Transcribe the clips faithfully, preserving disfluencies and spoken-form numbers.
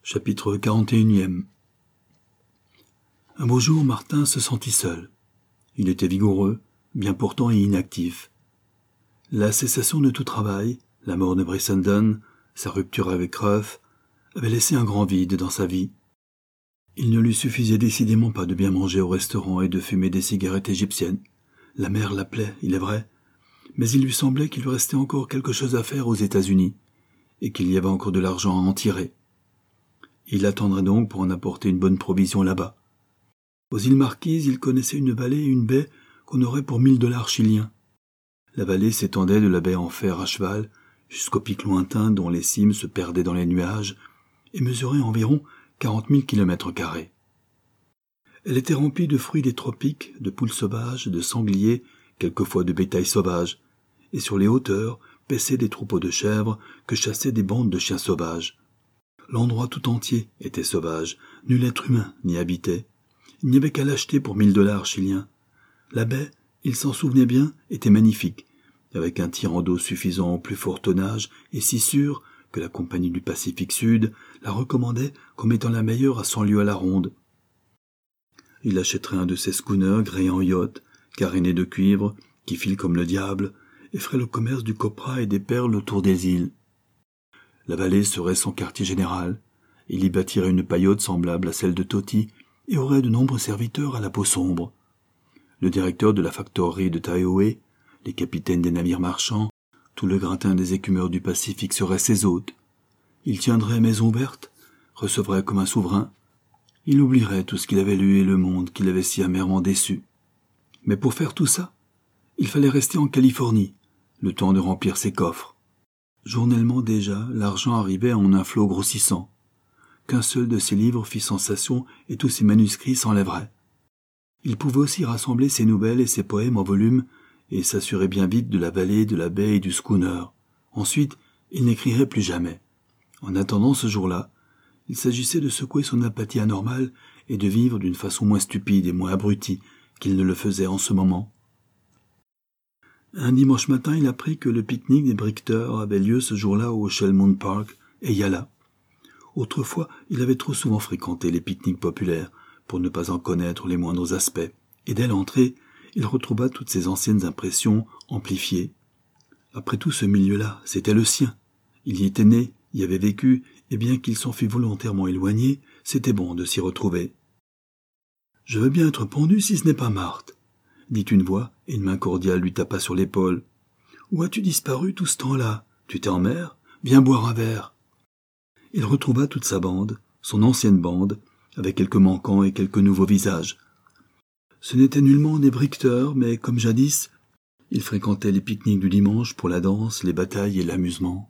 Chapitre quarante et un. Un beau jour, Martin se sentit seul. Il était vigoureux, bien portant et inactif. La cessation de tout travail, la mort de Brissenden, sa rupture avec Ruff, avaient laissé un grand vide dans sa vie. Il ne lui suffisait décidément pas de bien manger au restaurant et de fumer des cigarettes égyptiennes. La mère l'appelait, il est vrai, mais il lui semblait qu'il lui restait encore quelque chose à faire aux États-Unis, et qu'il y avait encore de l'argent à en tirer. Il attendrait donc pour en apporter une bonne provision là-bas. Aux îles Marquises, il connaissait une vallée et une baie qu'on aurait pour mille dollars chiliens. La vallée s'étendait de la baie en fer à cheval jusqu'au pic lointain dont les cimes se perdaient dans les nuages et mesurait environ quarante mille kilomètres carrés. Elle était remplie de fruits des tropiques, de poules sauvages, de sangliers, quelquefois de bétail sauvage, et sur les hauteurs paissaient des troupeaux de chèvres que chassaient des bandes de chiens sauvages. L'endroit tout entier était sauvage, nul être humain n'y habitait. Il n'y avait qu'à l'acheter pour mille dollars chiliens. La baie, il s'en souvenait bien, était magnifique, avec un tirant d'eau suffisant au plus fort tonnage et si sûr que la compagnie du Pacifique Sud la recommandait comme étant la meilleure à cent lieues à la ronde. Il achèterait un de ces schooners gréés en yacht, carénés de cuivre, qui filent comme le diable, et ferait le commerce du copra et des perles autour des îles. La vallée serait son quartier général. Il y bâtirait une paillote semblable à celle de Toti et aurait de nombreux serviteurs à la peau sombre. Le directeur de la factorerie de Taiohae, les capitaines des navires marchands, tout le gratin des écumeurs du Pacifique seraient ses hôtes. Il tiendrait maison ouverte, recevrait comme un souverain. Il oublierait tout ce qu'il avait lu et le monde qui l'avait si amèrement déçu. Mais pour faire tout ça, il fallait rester en Californie, le temps de remplir ses coffres. Journellement déjà, l'argent arrivait en un flot grossissant. Qu'un seul de ses livres fit sensation et tous ses manuscrits s'enlèveraient. Il pouvait aussi rassembler ses nouvelles et ses poèmes en volumes et s'assurer bien vite de la vallée, de la baie et du schooner. Ensuite, il n'écrirait plus jamais. En attendant ce jour-là, il s'agissait de secouer son apathie anormale et de vivre d'une façon moins stupide et moins abrutie qu'il ne le faisait en ce moment. Un dimanche matin, il apprit que le pique-nique des Brichters avait lieu ce jour-là au Shellmoon Park, et y alla. Autrefois, il avait trop souvent fréquenté les pique-niques populaires pour ne pas en connaître les moindres aspects, et dès l'entrée, il retrouva toutes ses anciennes impressions amplifiées. Après tout, ce milieu-là, c'était le sien. Il y était né, y avait vécu, et bien qu'il s'en fût volontairement éloigné, c'était bon de s'y retrouver. « Je veux bien être pendu si ce n'est pas Marthe », dit une voix, et une main cordiale lui tapa sur l'épaule. « Où as-tu disparu tout ce temps-là? Tu t'es en mer? Viens boire un verre. » Il retrouva toute sa bande, son ancienne bande, avec quelques manquants et quelques nouveaux visages. Ce n'étaient nullement des Brichters, mais comme jadis, ils fréquentaient les pique-niques du dimanche pour la danse, les batailles et l'amusement.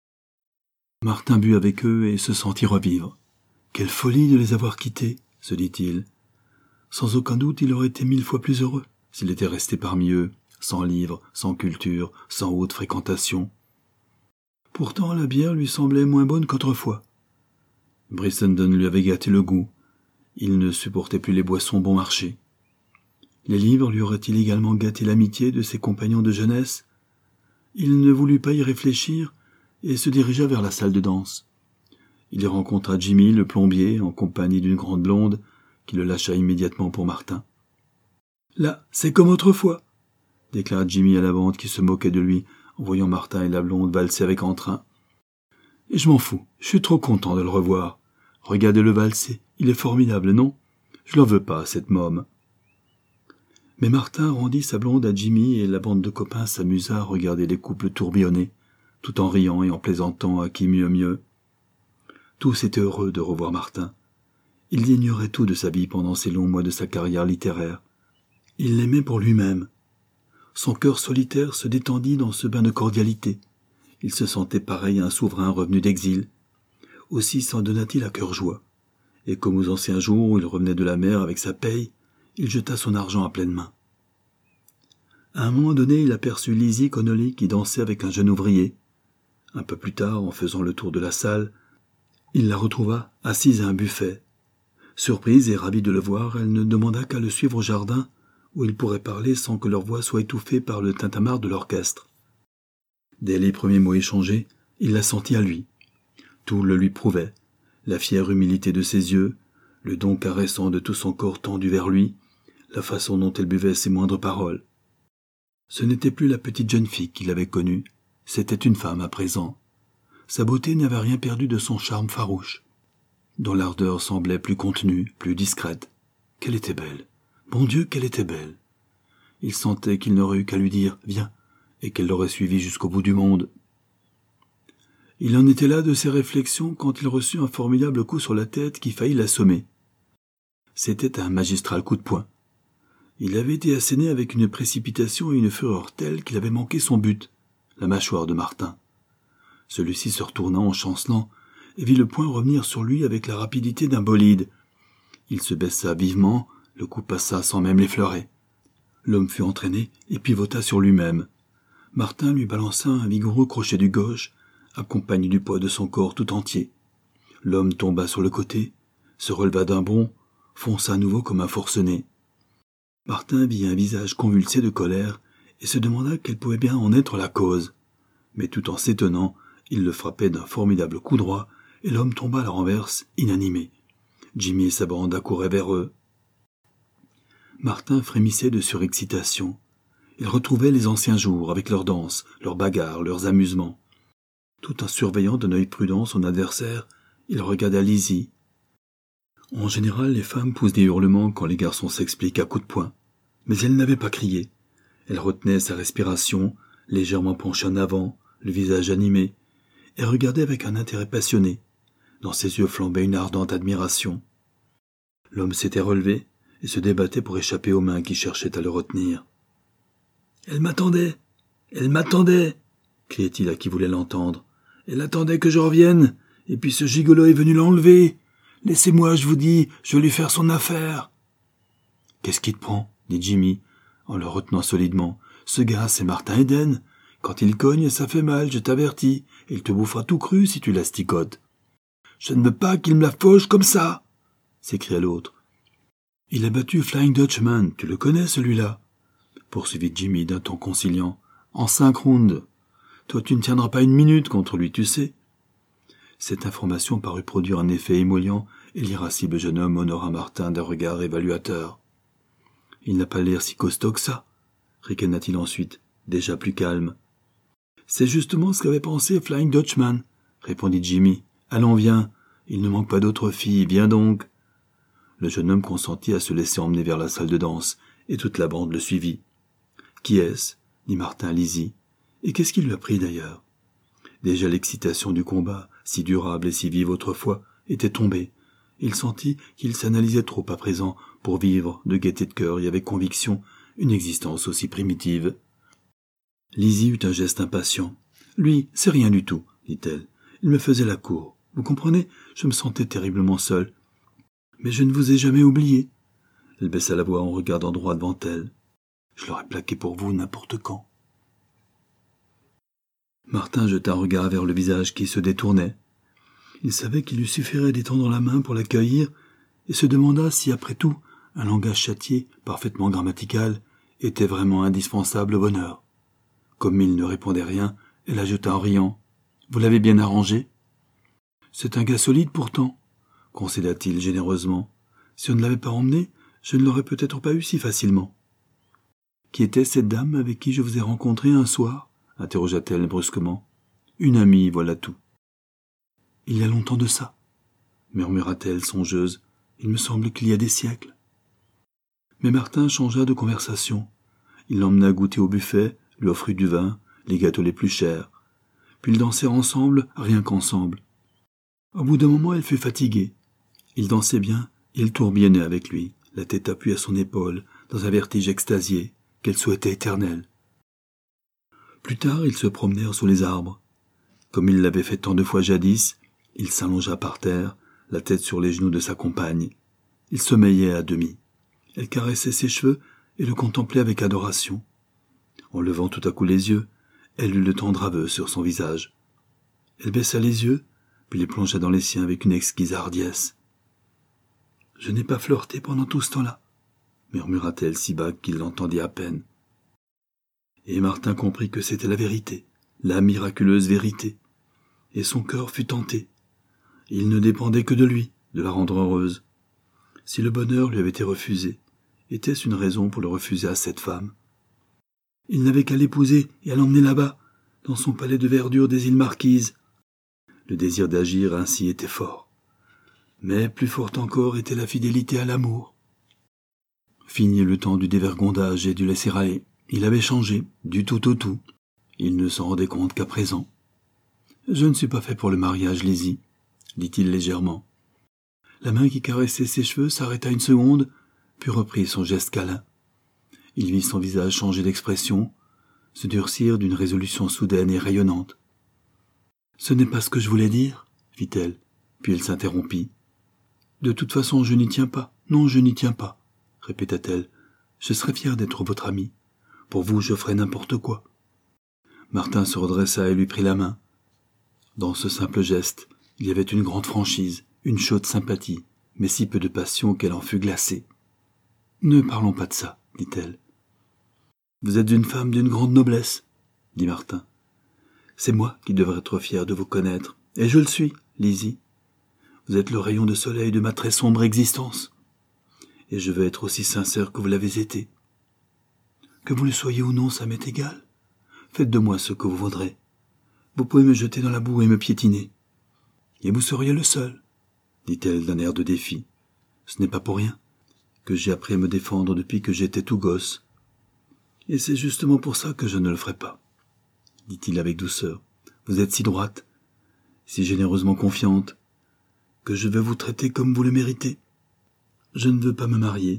Martin but avec eux et se sentit revivre. Quelle folie de les avoir quittés, se dit-il. Sans aucun doute, il aurait été mille fois plus heureux s'il était resté parmi eux, sans livres, sans culture, sans haute fréquentation. Pourtant, la bière lui semblait moins bonne qu'autrefois. Brissenden lui avait gâté le goût. Il ne supportait plus les boissons bon marché. Les livres lui auraient-ils également gâté l'amitié de ses compagnons de jeunesse? Il ne voulut pas y réfléchir et se dirigea vers la salle de danse. Il y rencontra Jimmy, le plombier, en compagnie d'une grande blonde, qui le lâcha immédiatement pour Martin. « Là, c'est comme autrefois !» déclara Jimmy à la bande qui se moquait de lui en voyant Martin et la blonde valser avec entrain. « Et je m'en fous, je suis trop content de le revoir. Regardez-le valser, il est formidable, non? Je l'en veux pas, cette môme. » Mais Martin rendit sa blonde à Jimmy et la bande de copains s'amusa à regarder les couples tourbillonner, tout en riant et en plaisantant à qui mieux mieux. Tous étaient heureux de revoir Martin. Il ignorait tout de sa vie pendant ces longs mois de sa carrière littéraire. Il l'aimait pour lui-même. Son cœur solitaire se détendit dans ce bain de cordialité. Il se sentait pareil à un souverain revenu d'exil. Aussi s'en donna-t-il à cœur joie. Et comme aux anciens jours où il revenait de la mer avec sa paye, il jeta son argent à pleines mains. À un moment donné, il aperçut Lizzie Connolly qui dansait avec un jeune ouvrier. Un peu plus tard, en faisant le tour de la salle, il la retrouva assise à un buffet. Surprise et ravie de le voir, elle ne demanda qu'à le suivre au jardin, où ils pourraient parler sans que leur voix soit étouffée par le tintamarre de l'orchestre. Dès les premiers mots échangés, il la sentit à lui. Tout le lui prouvait. la fière humilité de ses yeux, le don caressant de tout son corps tendu vers lui, la façon dont elle buvait ses moindres paroles. Ce n'était plus la petite jeune fille qu'il avait connue, c'était une femme à présent. Sa beauté n'avait rien perdu de son charme farouche, dont l'ardeur semblait plus contenue, plus discrète. Qu'elle était belle! Bon Dieu, qu'elle était belle! Il sentait qu'il n'aurait eu qu'à lui dire « Viens !» et qu'elle l'aurait suivi jusqu'au bout du monde. Il en était là de ses réflexions quand il reçut un formidable coup sur la tête qui faillit l'assommer. C'était un magistral coup de poing. Il avait été asséné avec une précipitation et une fureur telle qu'il avait manqué son but, la mâchoire de Martin. Celui-ci se retourna en chancelant et vit le poing revenir sur lui avec la rapidité d'un bolide. Il se baissa vivement, le coup passa sans même l'effleurer. L'homme fut entraîné et pivota sur lui-même. Martin lui balança un vigoureux crochet du gauche, accompagné du poids de son corps tout entier. L'homme tomba sur le côté, se releva d'un bond, fonça à nouveau comme un forcené. Martin vit un visage convulsé de colère et se demanda quelle pouvait bien en être la cause. Mais tout en s'étonnant, il le frappait d'un formidable coup droit et l'homme tomba à la renverse, inanimé. Jimmy et sa bande accouraient vers eux. Martin frémissait de surexcitation. Il retrouvait les anciens jours avec leurs danses, leurs bagarres, leurs amusements. Tout en surveillant d'un œil prudent son adversaire, il regarda Lizzie. En général, les femmes poussent des hurlements quand les garçons s'expliquent à coups de poing. Mais elle n'avait pas crié. Elle retenait sa respiration, légèrement penchée en avant, le visage animé, et regardait avec un intérêt passionné. Dans ses yeux flambait une ardente admiration. L'homme s'était relevé et se débattait pour échapper aux mains qui cherchaient à le retenir. « Elle m'attendait! Elle m'attendait !» criait-il à qui voulait l'entendre. « Elle attendait que je revienne, et puis ce gigolo est venu l'enlever. Laissez-moi, je vous dis, je vais lui faire son affaire. »« Qu'est-ce qui te prend ?» dit Jimmy, en le retenant solidement. « Ce gars, c'est Martin Eden. Quand il cogne, ça fait mal, je t'avertis, et il te bouffera tout cru si tu l'asticotes. »« Je ne veux pas qu'il me la fauche comme ça !» s'écria l'autre. « Il a battu Flying Dutchman, tu le connais celui-là ?» poursuivit Jimmy d'un ton conciliant. « En cinq rounds. Toi, tu ne tiendras pas une minute contre lui, tu sais. » Cette information parut produire un effet émouvant et l'irascible jeune homme honora Martin d'un regard évaluateur. « Il n'a pas l'air si costaud que ça, » ricana-t-il ensuite, déjà plus calme. « C'est justement ce qu'avait pensé Flying Dutchman, » répondit Jimmy. « Allons, viens, il ne manque pas d'autres filles, viens donc. » Le jeune homme consentit à se laisser emmener vers la salle de danse, et toute la bande le suivit. « Qui est-ce » dit Martin à Lizzie. « Et qu'est-ce qui lui a pris d'ailleurs ?» Déjà l'excitation du combat, si durable et si vive autrefois, était tombée. Il sentit qu'il s'analysait trop à présent pour vivre de gaieté de cœur et avec conviction une existence aussi primitive. Lizzie eut un geste impatient. « Lui, c'est rien du tout, dit-elle. Il me faisait la cour. Vous comprenez, je me sentais terriblement seule. Mais je ne vous ai jamais oublié. » Elle baissa la voix en regardant droit devant elle. « Je l'aurais plaqué pour vous n'importe quand. » Martin jeta un regard vers le visage qui se détournait. Il savait qu'il lui suffirait d'étendre la main pour l'accueillir et se demanda si, après tout, un langage châtié, parfaitement grammatical, était vraiment indispensable au bonheur. Comme il ne répondait rien, elle ajouta en riant. « Vous l'avez bien arrangé ?»« C'est un gars solide pourtant, » concéda-t-il généreusement. « Si on ne l'avait pas emmené, je ne l'aurais peut-être pas eu si facilement. »« Qui était cette dame avec qui je vous ai rencontré un soir ?» interrogea-t-elle brusquement. « Une amie, voilà tout. »« Il y a longtemps de ça ?» murmura-t-elle songeuse. « Il me semble qu'il y a des siècles. » Mais Martin changea de conversation. Il l'emmena goûter au buffet, lui offrit du vin, les gâteaux les plus chers. Puis ils dansèrent ensemble, rien qu'ensemble. Au bout d'un moment, elle fut fatiguée. Il dansait bien, et elle tourbillonnait avec lui, la tête appuyée à son épaule, dans un vertige extasié, qu'elle souhaitait éternel. Plus tard, ils se promenèrent sous les arbres. Comme il l'avait fait tant de fois jadis, il s'allongea par terre, la tête sur les genoux de sa compagne. Il sommeillait à demi. Elle caressait ses cheveux et le contemplait avec adoration. En levant tout à coup les yeux, elle eut le tendre aveu sur son visage. Elle baissa les yeux, puis les plongea dans les siens avec une exquise hardiesse. « Je n'ai pas flirté pendant tout ce temps-là, » murmura-t-elle si bas qu'il l'entendit à peine. Et Martin comprit que c'était la vérité, la miraculeuse vérité, et son cœur fut tenté. Il ne dépendait que de lui, de la rendre heureuse. Si le bonheur lui avait été refusé, était-ce une raison pour le refuser à cette femme? Il n'avait qu'à l'épouser et à l'emmener là-bas, dans son palais de verdure des îles Marquises. Le désir d'agir ainsi était fort. Mais plus forte encore était la fidélité à l'amour. Fini le temps du dévergondage et du laisser-aller. Il avait changé, du tout au tout. Il ne s'en rendait compte qu'à présent. « Je ne suis pas fait pour le mariage, Lizzie, » dit-il légèrement. La main qui caressait ses cheveux s'arrêta une seconde, puis reprit son geste câlin. Il vit son visage changer d'expression, se durcir d'une résolution soudaine et rayonnante. « Ce n'est pas ce que je voulais dire, » fit-elle, puis elle s'interrompit. « De toute façon, je n'y tiens pas. Non, je n'y tiens pas, » répéta-t-elle. « Je serais fière d'être votre amie. Pour vous, je ferais n'importe quoi. » Martin se redressa et lui prit la main. Dans ce simple geste, il y avait une grande franchise, une chaude sympathie, mais si peu de passion qu'elle en fut glacée. « Ne parlons pas de ça, » dit-elle. « Vous êtes une femme d'une grande noblesse, » dit Martin. « C'est moi qui devrais être fier de vous connaître, et je le suis, Lizzie. Vous êtes le rayon de soleil de ma très sombre existence, et je veux être aussi sincère que vous l'avez été. Que vous le soyez ou non, ça m'est égal. Faites de moi ce que vous voudrez. Vous pouvez me jeter dans la boue et me piétiner. Et vous seriez le seul, dit-elle d'un air de défi. Ce n'est pas pour rien que j'ai appris à me défendre depuis que j'étais tout gosse. Et c'est justement pour ça que je ne le ferai pas, dit-il avec douceur. Vous êtes si droite, si généreusement confiante, que je vais vous traiter comme vous le méritez. Je ne veux pas me marier,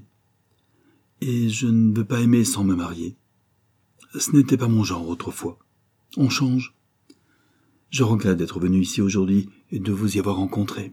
et je ne veux pas aimer sans me marier. Ce n'était pas mon genre autrefois. On change. Je regrette d'être venu ici aujourd'hui et de vous y avoir rencontré.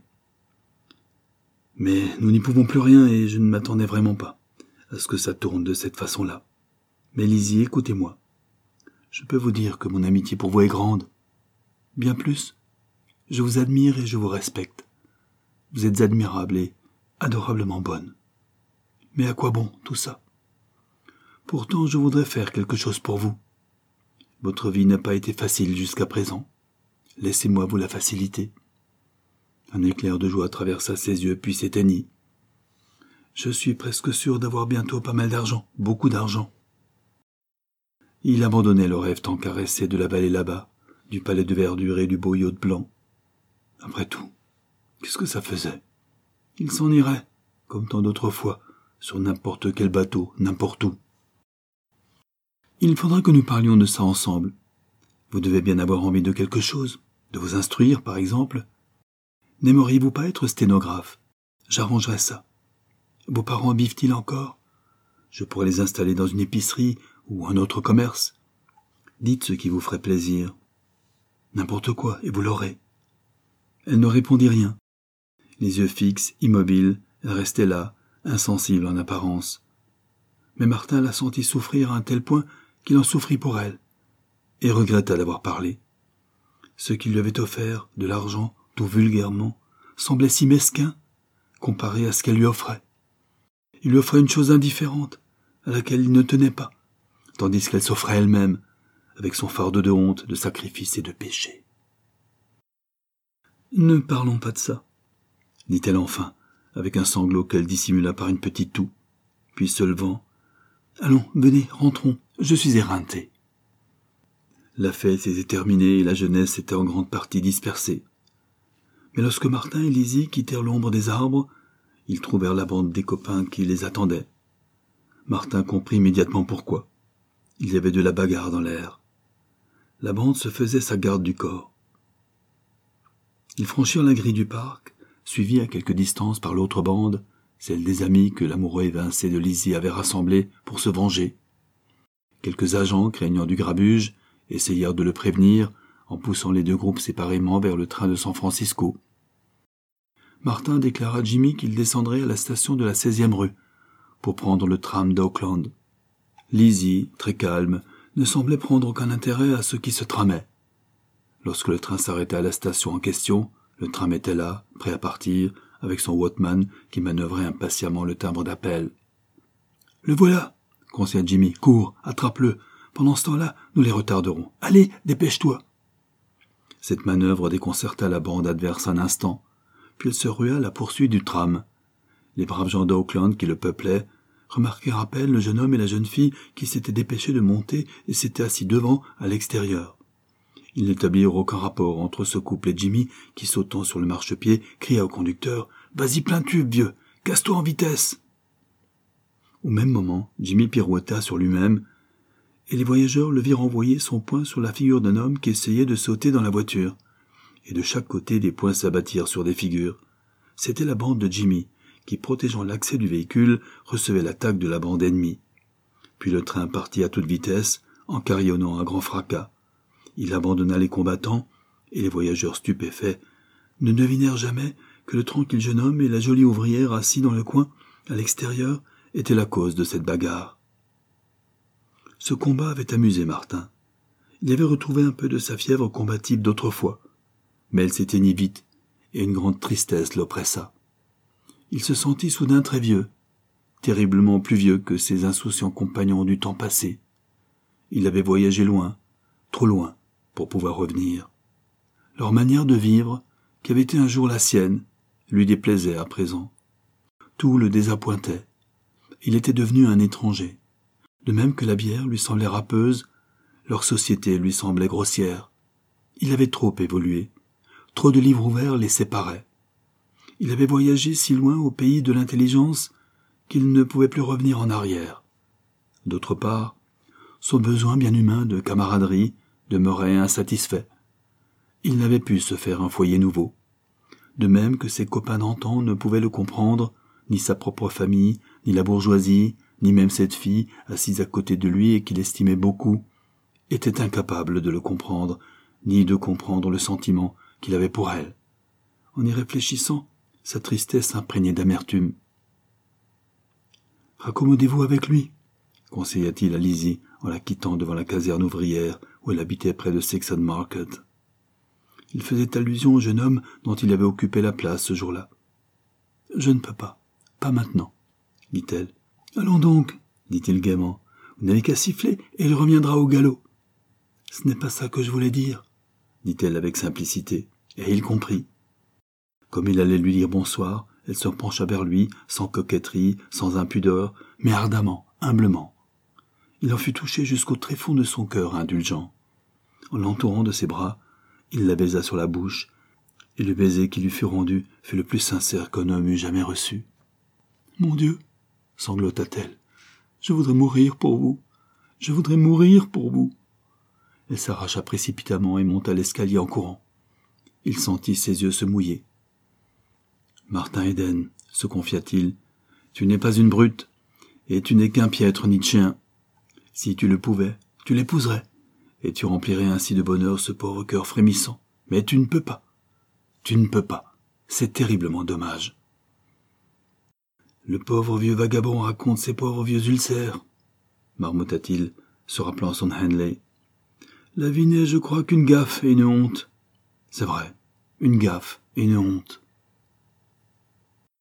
Mais nous n'y pouvons plus rien et je ne m'attendais vraiment pas à ce que ça tourne de cette façon-là. Mais Lizzie, écoutez-moi. Je peux vous dire que mon amitié pour vous est grande. Bien plus. Je vous admire et je vous respecte. Vous êtes admirable et adorablement bonne. Mais à quoi bon tout ça? Pourtant, je voudrais faire quelque chose pour vous. Votre vie n'a pas été facile jusqu'à présent. Laissez-moi vous la faciliter. Un éclair de joie traversa ses yeux puis s'éteignit. Je suis presque sûr d'avoir bientôt pas mal d'argent, beaucoup d'argent. Il abandonnait le rêve tant caressé de la vallée là-bas, du palais de verdure et du beau yacht blanc. Après tout, qu'est-ce que ça faisait? Il s'en irait, comme tant d'autres fois, sur n'importe quel bateau, n'importe où. Il faudra que nous parlions de ça ensemble. Vous devez bien avoir envie de quelque chose, de vous instruire, par exemple. N'aimeriez-vous pas être sténographe? J'arrangerai ça. Vos parents vivent-ils encore? Je pourrais les installer dans une épicerie ou un autre commerce. Dites ce qui vous ferait plaisir. N'importe quoi, et vous l'aurez. Elle ne répondit rien. Les yeux fixes, immobiles, elle restait là, insensible en apparence. Mais Martin la sentit souffrir à un tel point qu'il en souffrit pour elle, et regretta d'avoir parlé. Ce qu'il lui avait offert, de l'argent, tout vulgairement, semblait si mesquin, comparé à ce qu'elle lui offrait. Il lui offrait une chose indifférente, à laquelle il ne tenait pas, tandis qu'elle s'offrait elle-même, avec son fardeau de honte, de sacrifice et de péché. « Ne parlons pas de ça, » dit-elle enfin, avec un sanglot qu'elle dissimula par une petite toux, puis se levant. « Allons, venez, rentrons, je suis éreintée. » La fête était terminée et la jeunesse était en grande partie dispersée. Mais lorsque Martin et Lizzie quittèrent l'ombre des arbres, ils trouvèrent la bande des copains qui les attendaient. Martin comprit immédiatement pourquoi. Il y avait de la bagarre dans l'air. La bande se faisait sa garde du corps. Ils franchirent la grille du parc, suivis à quelque distance par l'autre bande, celle des amis que l'amoureux évincé de Lizzie avait rassemblés pour se venger. Quelques agents, craignant du grabuge, essayèrent de le prévenir en poussant les deux groupes séparément vers le train de San Francisco. Martin déclara à Jimmy qu'il descendrait à la station de la seizième rue pour prendre le tram d'Oakland. Lizzie, très calme, ne semblait prendre aucun intérêt à ce qui se tramait. Lorsque le train s'arrêta à la station en question, le tram était là, prêt à partir, avec son watchman qui manœuvrait impatiemment le timbre d'appel. « Le voilà !» conseilla Jimmy. « Cours, attrape-le. Pendant ce temps-là, nous les retarderons. Allez, dépêche-toi !» Cette manœuvre déconcerta la bande adverse un instant, puis il se rua à la poursuite du tram. Les braves gens d'Auckland qui le peuplaient remarquèrent à peine le jeune homme et la jeune fille qui s'étaient dépêchés de monter et s'étaient assis devant, à l'extérieur. Ils n'établirent aucun rapport entre ce couple et Jimmy qui, sautant sur le marchepied, cria au conducteur « Vas-y plein tube, vieux, casse-toi en vitesse !» Au même moment, Jimmy pirouetta sur lui-même et les voyageurs le virent envoyer son poing sur la figure d'un homme qui essayait de sauter dans la voiture. Et de chaque côté, des poings s'abattirent sur des figures. C'était la bande de Jimmy, qui, protégeant l'accès du véhicule, recevait l'attaque de la bande ennemie. Puis le train partit à toute vitesse, en carillonnant à grand fracas. Il abandonna les combattants, et les voyageurs stupéfaits ne devinèrent jamais que le tranquille jeune homme et la jolie ouvrière assis dans le coin, à l'extérieur, étaient la cause de cette bagarre. Ce combat avait amusé Martin. Il avait retrouvé un peu de sa fièvre combative d'autrefois, mais elle s'éteignit vite, et une grande tristesse l'oppressa. Il se sentit soudain très vieux, terriblement plus vieux que ses insouciants compagnons du temps passé. Il avait voyagé loin, trop loin, pour pouvoir revenir. Leur manière de vivre, qui avait été un jour la sienne, lui déplaisait à présent. Tout le désappointait. Il était devenu un étranger. De même que la bière lui semblait râpeuse, leur société lui semblait grossière. Il avait trop évolué. Trop de livres ouverts les séparaient. Il avait voyagé si loin au pays de l'intelligence qu'il ne pouvait plus revenir en arrière. D'autre part, son besoin bien humain de camaraderie demeurait insatisfait. Il n'avait pu se faire un foyer nouveau. De même que ses copains d'antan ne pouvaient le comprendre, ni sa propre famille, ni la bourgeoisie, ni même cette fille, assise à côté de lui et qu'il estimait beaucoup, était incapable de le comprendre, ni de comprendre le sentiment qu'il avait pour elle. En y réfléchissant, sa tristesse s'imprégnait d'amertume. « Raccommodez-vous avec lui » conseilla-t-il à Lizzie en la quittant devant la caserne ouvrière où elle habitait près de Sexton Market. Il faisait allusion au jeune homme dont il avait occupé la place ce jour-là. « Je ne peux pas, pas maintenant, » dit-elle. « Allons donc, » dit-il gaiement. « Vous n'avez qu'à siffler et il reviendra au galop. »« Ce n'est pas ça que je voulais dire, » dit-elle avec simplicité, et il comprit. Comme il allait lui dire bonsoir, elle se pencha vers lui, sans coquetterie, sans impudeur, mais ardemment, humblement. Il en fut touché jusqu'au tréfonds de son cœur indulgent. En l'entourant de ses bras, il la baisa sur la bouche, et le baiser qui lui fut rendu fut le plus sincère qu'un homme eût jamais reçu. « Mon Dieu !» sanglota-t-elle. « Je voudrais mourir pour vous. Je voudrais mourir pour vous. » Elle s'arracha précipitamment et monta l'escalier en courant. Il sentit ses yeux se mouiller. « Martin Eden, se confia-t-il, tu n'es pas une brute, et tu n'es qu'un piètre Nietzschéen. Si tu le pouvais, tu l'épouserais, et tu remplirais ainsi de bonheur ce pauvre cœur frémissant. Mais tu ne peux pas. Tu ne peux pas. C'est terriblement dommage. » Le pauvre vieux vagabond raconte ses pauvres vieux ulcères, marmotta-t-il, se rappelant son Henley. La vie n'est, je crois, qu'une gaffe et une honte. C'est vrai, une gaffe et une honte.